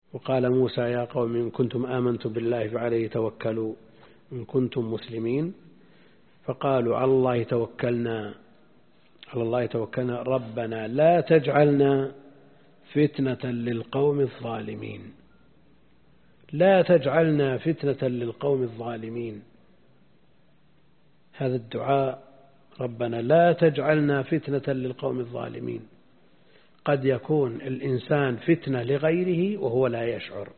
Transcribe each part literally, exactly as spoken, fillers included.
وقال موسى يا قوم إن كنتم آمنتم بالله فعليه توكلوا إن كنتم مسلمين، فقالوا على الله توكلنا على الله توكلنا ربنا لا تجعلنا فتنة للقوم الظالمين لا تجعلنا فتنة للقوم الظالمين. هذا الدعاء ربنا لا تجعلنا فتنة للقوم الظالمين. قد يكون الإنسان فتنة لغيره وهو لا يشعر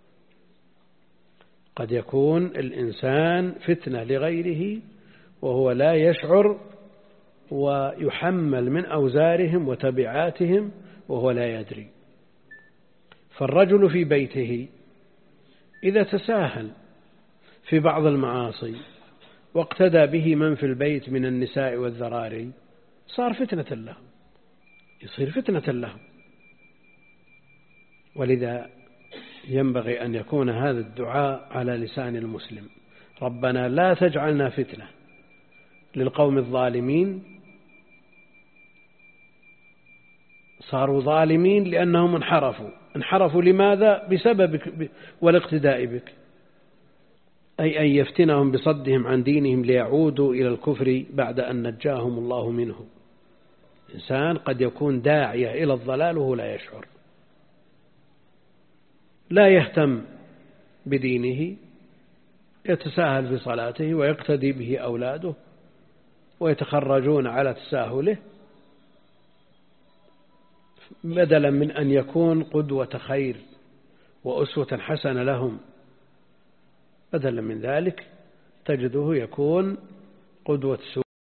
قد يكون الإنسان فتنة لغيره وهو لا يشعر ويحمل من أوزارهم وتبعاتهم وهو لا يدري. فالرجل في بيته إذا تساهل في بعض المعاصي واقتدى به من في البيت من النساء والذراري صار فتنة له يصير فتنة له. ولذا ينبغي أن يكون هذا الدعاء على لسان المسلم ربنا لا تجعلنا فتنة للقوم الظالمين. صاروا ظالمين لأنهم انحرفوا انحرفوا لماذا؟ بسببك والاقتداء بك، أي أن يفتنهم بصدهم عن دينهم ليعودوا إلى الكفر بعد أن نجاهم الله منه. إنسان قد يكون داعية إلى الضلال وهو لا يشعر، لا يهتم بدينه، يتساهل في صلاته ويقتدي به أولاده ويتخرجون على تساهله، بدلا من أن يكون قدوة خير وأسوة حسنة لهم، بدلا من ذلك تجده يكون قدوة سوء.